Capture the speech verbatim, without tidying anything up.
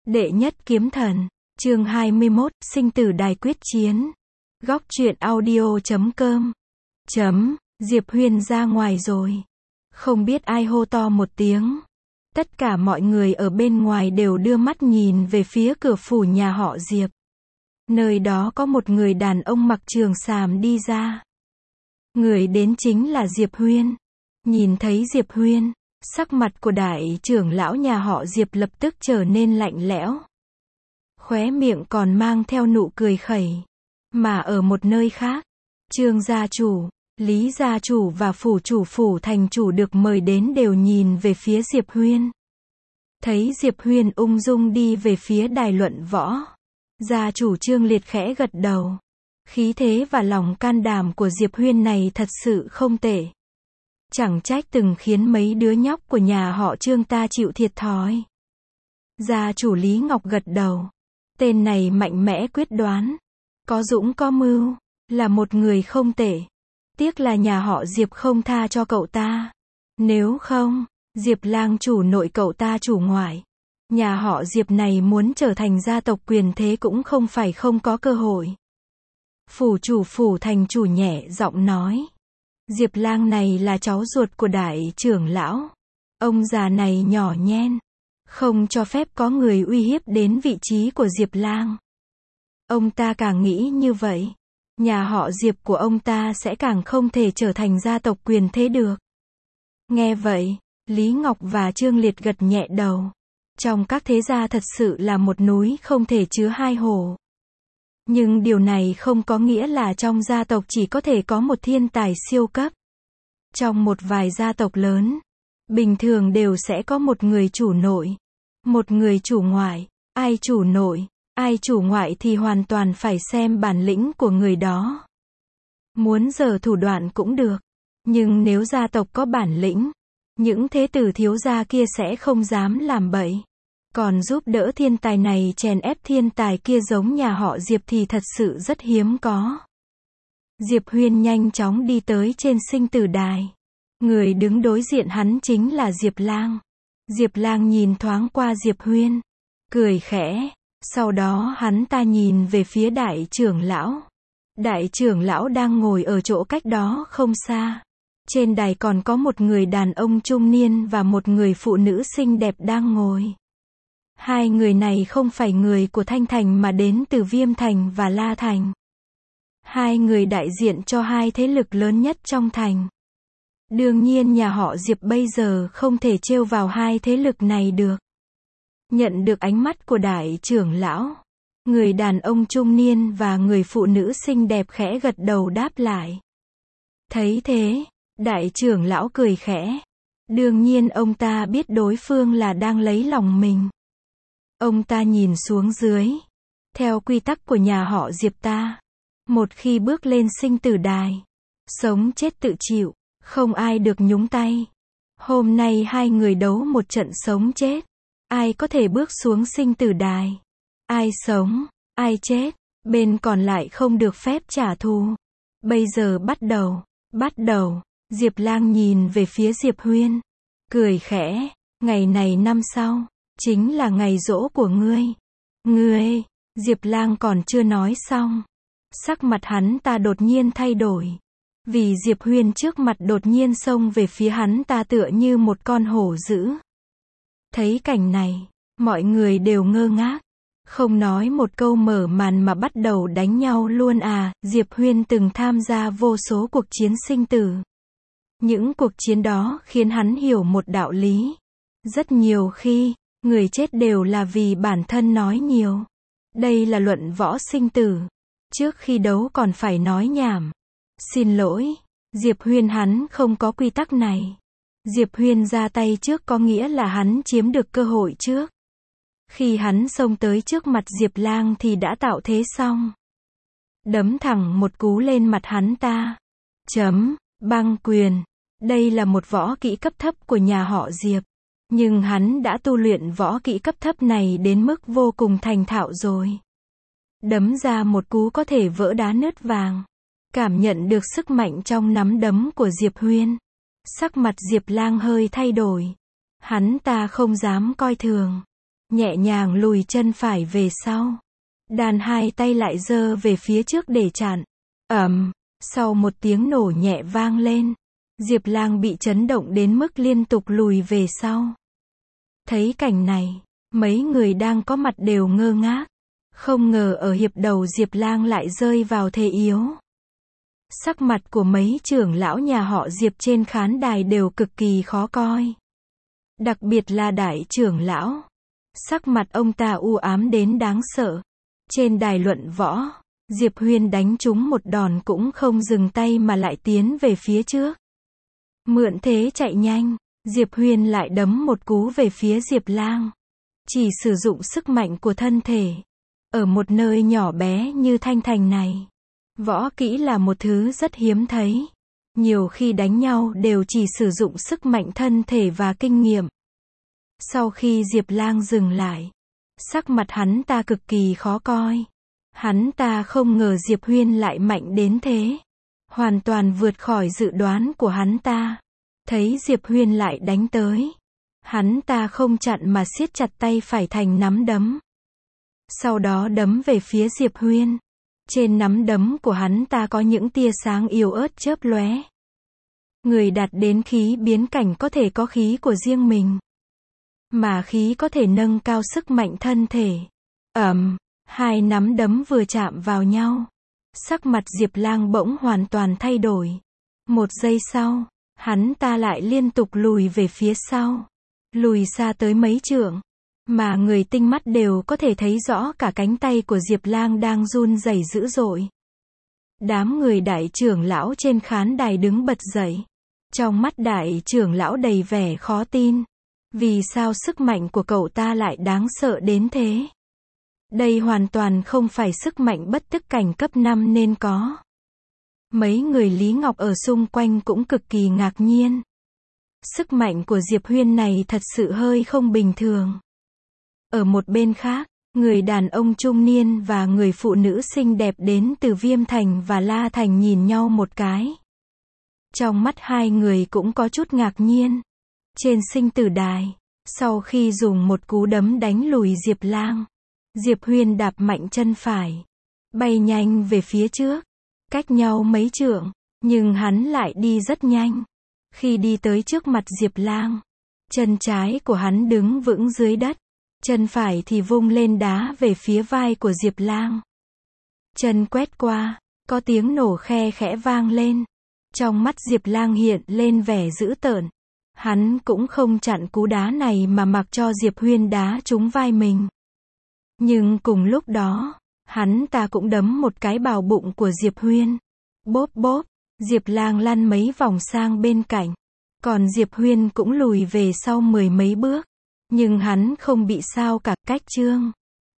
Đệ nhất kiếm thần, chương hai mươi mốt, sinh tử đài quyết chiến. Góc truyện audio chấm com. Chấm, Diệp Huyên ra ngoài rồi. Không biết ai hô to một tiếng. Tất cả mọi người ở bên ngoài đều đưa mắt nhìn về phía cửa phủ nhà họ Diệp. Nơi đó có một người đàn ông mặc trường sàm đi ra. Người đến chính là Diệp Huyên. Nhìn thấy Diệp Huyên, sắc mặt của đại trưởng lão nhà họ Diệp lập tức trở nên lạnh lẽo. Khóe miệng còn mang theo nụ cười khẩy. Mà ở một nơi khác, Trương gia chủ, Lý gia chủ và phủ chủ phủ thành chủ được mời đến đều nhìn về phía Diệp Huyên. Thấy Diệp Huyên ung dung đi về phía đài luận võ. Gia chủ Trương Liệt khẽ gật đầu. Khí thế và lòng can đảm của Diệp Huyên này thật sự không tệ. Chẳng trách từng khiến mấy đứa nhóc của nhà họ Trương ta chịu thiệt thòi. Gia chủ Lý Ngọc gật đầu. Tên này mạnh mẽ quyết đoán. Có dũng có mưu. Là một người không tệ. Tiếc là nhà họ Diệp không tha cho cậu ta. Nếu không, Diệp lang chủ nội cậu ta chủ ngoại. Nhà họ Diệp này muốn trở thành gia tộc quyền thế cũng không phải không có cơ hội. Phủ chủ phủ thành chủ nhẹ giọng nói. Diệp lang này là cháu ruột của đại trưởng lão. Ông già này nhỏ nhen. Không cho phép có người uy hiếp đến vị trí của Diệp lang. Ông ta càng nghĩ như vậy. Nhà họ Diệp của ông ta sẽ càng không thể trở thành gia tộc quyền thế được. Nghe vậy, Lý Ngọc và Trương Liệt gật nhẹ đầu. Trong các thế gia thật sự là một núi không thể chứa hai hồ. Nhưng điều này không có nghĩa là trong gia tộc chỉ có thể có một thiên tài siêu cấp. Trong một vài gia tộc lớn, bình thường đều sẽ có một người chủ nội, một người chủ ngoại. Ai chủ nội, ai chủ ngoại thì hoàn toàn phải xem bản lĩnh của người đó. Muốn giở thủ đoạn cũng được. Nhưng nếu gia tộc có bản lĩnh, những thế tử thiếu gia kia sẽ không dám làm bậy. Còn giúp đỡ thiên tài này chèn ép thiên tài kia giống nhà họ Diệp thì thật sự rất hiếm có. Diệp Huyên nhanh chóng đi tới trên sinh tử đài. Người đứng đối diện hắn chính là Diệp Lang. Diệp Lang nhìn thoáng qua Diệp Huyên, cười khẽ. Sau đó hắn ta nhìn về phía đại trưởng lão. Đại trưởng lão đang ngồi ở chỗ cách đó không xa. Trên đài còn có một người đàn ông trung niên và một người phụ nữ xinh đẹp đang ngồi. Hai người này không phải người của Thanh Thành mà đến từ Viêm Thành và La Thành. Hai người đại diện cho hai thế lực lớn nhất trong thành. Đương nhiên nhà họ Diệp bây giờ không thể trêu vào hai thế lực này được. Nhận được ánh mắt của đại trưởng lão, người đàn ông trung niên và người phụ nữ xinh đẹp khẽ gật đầu đáp lại. Thấy thế, đại trưởng lão cười khẽ. Đương nhiên ông ta biết đối phương là đang lấy lòng mình. Ông ta nhìn xuống dưới. Theo quy tắc của nhà họ Diệp ta, một khi bước lên sinh tử đài, sống chết tự chịu, không ai được nhúng tay. Hôm nay hai người đấu một trận sống chết. Ai có thể bước xuống sinh tử đài? Ai sống, ai chết, bên còn lại không được phép trả thù. Bây giờ bắt đầu, bắt đầu. Diệp Lang nhìn về phía Diệp Huyên, cười khẽ. Ngày này năm sau, chính là ngày giỗ của ngươi. Ngươi, Diệp Lang còn chưa nói xong. Sắc mặt hắn ta đột nhiên thay đổi. Vì Diệp Huyên trước mặt đột nhiên xông về phía hắn ta tựa như một con hổ dữ. Thấy cảnh này, mọi người đều ngơ ngác. Không nói một câu mở màn mà bắt đầu đánh nhau luôn à. Diệp Huyên từng tham gia vô số cuộc chiến sinh tử. Những cuộc chiến đó khiến hắn hiểu một đạo lý. Rất nhiều khi, người chết đều là vì bản thân nói nhiều. Đây là luận võ sinh tử. Trước khi đấu còn phải nói nhảm. Xin lỗi, Diệp Huyên hắn không có quy tắc này. Diệp Huyên ra tay trước có nghĩa là hắn chiếm được cơ hội trước. Khi hắn xông tới trước mặt Diệp Lang thì đã tạo thế xong. Đấm thẳng một cú lên mặt hắn ta. Chấm, băng quyền. Đây là một võ kỹ cấp thấp của nhà họ Diệp. Nhưng hắn đã tu luyện võ kỹ cấp thấp này đến mức vô cùng thành thạo rồi. Đấm ra một cú có thể vỡ đá nứt vàng. Cảm nhận được sức mạnh trong nắm đấm của Diệp Huyên. Sắc mặt Diệp Lang hơi thay đổi. Hắn ta không dám coi thường. nhẹ nhàng lùi chân phải về sau. Đàn hai tay lại giơ về phía trước để chặn. Ầm, sau một tiếng nổ nhẹ vang lên, Diệp Lang bị chấn động đến mức liên tục lùi về sau. Thấy cảnh này, mấy người đang có mặt đều ngơ ngác. Không ngờ ở hiệp đầu Diệp Lang lại rơi vào thế yếu. Sắc mặt của mấy trưởng lão nhà họ Diệp trên khán đài đều cực kỳ khó coi. Đặc biệt là đại trưởng lão. Sắc mặt ông ta u ám đến đáng sợ. Trên đài luận võ, Diệp Huyên đánh trúng một đòn cũng không dừng tay mà lại tiến về phía trước. Mượn thế chạy nhanh, Diệp Huyên lại đấm một cú về phía Diệp Lang. Chỉ sử dụng sức mạnh của thân thể. Ở một nơi nhỏ bé như Thanh Thành này, võ kỹ là một thứ rất hiếm thấy. Nhiều khi đánh nhau đều chỉ sử dụng sức mạnh thân thể và kinh nghiệm. Sau khi Diệp Lang dừng lại, sắc mặt hắn ta cực kỳ khó coi. Hắn ta không ngờ Diệp Huyên lại mạnh đến thế. Hoàn toàn vượt khỏi dự đoán của hắn ta. Thấy Diệp Huyên lại đánh tới, hắn ta không chặn mà siết chặt tay phải thành nắm đấm. Sau đó đấm về phía Diệp Huyên. Trên nắm đấm của hắn ta có những tia sáng yếu ớt chớp lóe. Người đạt đến khí biến cảnh có thể có khí của riêng mình. Mà khí có thể nâng cao sức mạnh thân thể. Ầm, hai nắm đấm vừa chạm vào nhau. Sắc mặt Diệp Lang bỗng hoàn toàn thay đổi. Một giây sau, hắn ta lại liên tục lùi về phía sau. Lùi xa tới mấy trượng. Mà người tinh mắt đều có thể thấy rõ cả cánh tay của Diệp Lang đang run rẩy dữ dội. Đám người đại trưởng lão trên khán đài đứng bật dậy. Trong mắt đại trưởng lão đầy vẻ khó tin. Vì sao sức mạnh của cậu ta lại đáng sợ đến thế? Đây hoàn toàn không phải sức mạnh bất tức cảnh cấp năm nên có. Mấy người Lý Ngọc ở xung quanh cũng cực kỳ ngạc nhiên. Sức mạnh của Diệp Huyên này thật sự hơi không bình thường. Ở một bên khác, người đàn ông trung niên và người phụ nữ xinh đẹp đến từ Viêm Thành và La Thành nhìn nhau một cái. Trong mắt hai người cũng có chút ngạc nhiên. Trên sinh tử đài, sau khi dùng một cú đấm đánh lùi Diệp Lang, Diệp Huyên đạp mạnh chân phải, bay nhanh về phía trước, cách nhau mấy trượng, nhưng hắn lại đi rất nhanh. Khi đi tới trước mặt Diệp Lang, chân trái của hắn đứng vững dưới đất, chân phải thì vung lên đá về phía vai của Diệp Lang. Chân quét qua, có tiếng nổ khe khẽ vang lên. Trong mắt Diệp Lang hiện lên vẻ dữ tợn. Hắn cũng không chặn cú đá này mà mặc cho Diệp Huyên đá trúng vai mình. Nhưng cùng lúc đó, hắn ta cũng đấm một cái vào bụng của Diệp Huyên. Bốp bốp, Diệp Lang lăn mấy vòng sang bên cạnh. Còn Diệp Huyên cũng lùi về sau mười mấy bước. Nhưng hắn không bị sao cả. Cách chương